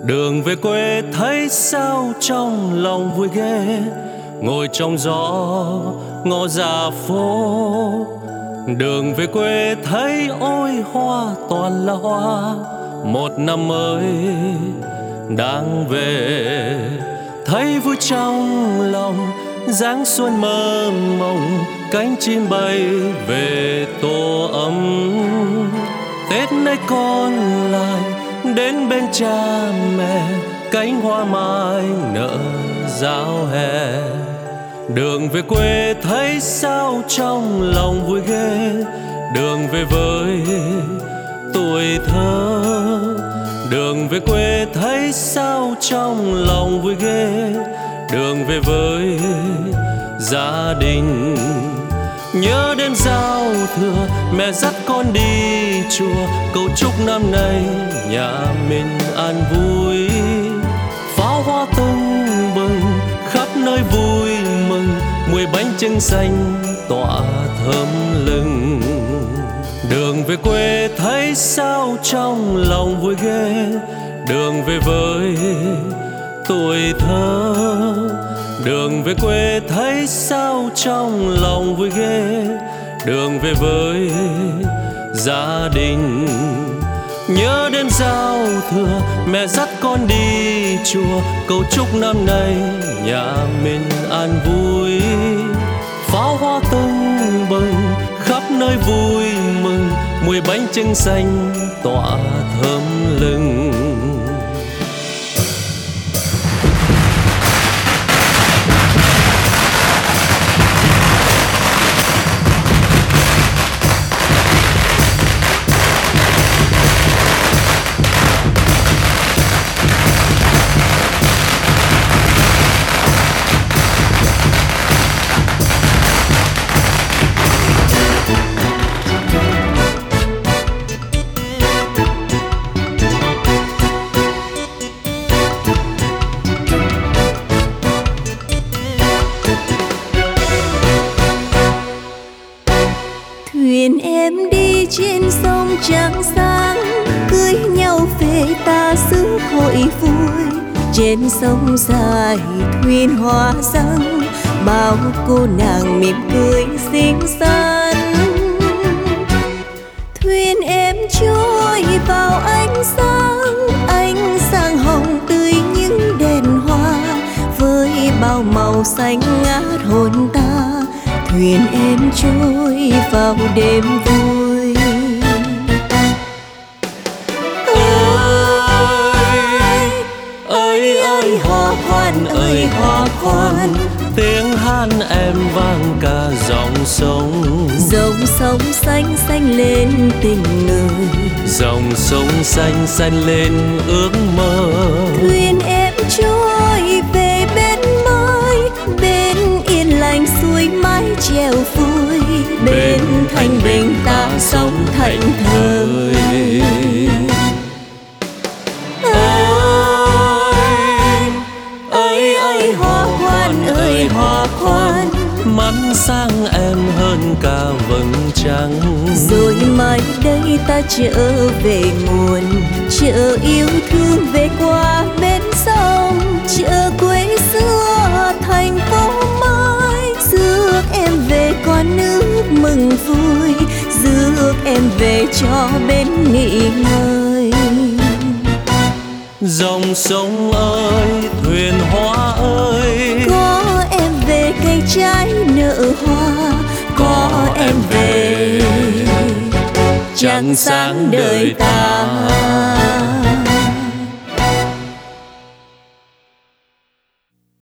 Đường về quê thấy sao trong lòng vui ghê, ngồi trong gió ngõ ra phố. Đường về quê thấy ôi hoa toàn là hoa, một năm mới đang về. Thấy vui trong lòng dáng xuân mơ mộng, cánh chim bay về tổ ấm. Tết nay con lại đến bên cha mẹ, cánh hoa mai nở rao hè. Đường về quê thấy sao trong lòng vui ghê, đường về với tuổi thơ. Đường về quê thấy sao trong lòng vui ghê, đường về với gia đình. Nhớ đến giao thừa mẹ dắt con đi chùa, cầu chúc năm nay nhà mình an vui. Pháo hoa tưng bừng khắp nơi vui mừng, mùi bánh chưng xanh tỏa thơm lừng. Đường về quê thấy sao trong lòng vui ghê, đường về với tuổi thơ. Đường về quê thấy sao trong lòng vui ghê, đường về với gia đình. Nhớ đến giao thừa mẹ dắt con đi chùa, cầu chúc năm nay nhà mình an vui. Pháo hoa tưng bừng khắp nơi vui mừng, mùi bánh chưng xanh tỏa thơm lừng. Thuyền em đi trên sông trắng sáng, cưới nhau về ta xứ hội vui. Trên sông dài thuyền hoa răng, bao cô nàng mỉm cười xinh xắn. Thuyền em trôi vào ánh sáng hồng tươi những đèn hoa. Với bao màu xanh ngát hồn ta, thuyền em trôi vào đêm vui. Ơi ơi hò khoan ơi hò khoan, tiếng hát em vang cả dòng sông. Dòng sông xanh xanh lên tình người, dòng sông xanh xanh lên ước mơ. Thuyền em trôi về bên mới, bên yên lành suối mái chèo vui. Bên thanh bình ta sống thảnh thơi. Ơi hò khoan ơi hò khoan, mắt sáng em hơn cả vầng trăng. Rồi mai đây ta trở về nguồn, chợ yêu thương về qua bên sông. Chợ quê xưa thành phố mới, rước em về con nước mừng vui, rước em về cho bên nghỉ ngơi. Dòng sông ơi thuyền hoa ơi, có em về cây trái nở hoa. Có em về trăng sáng đời ta.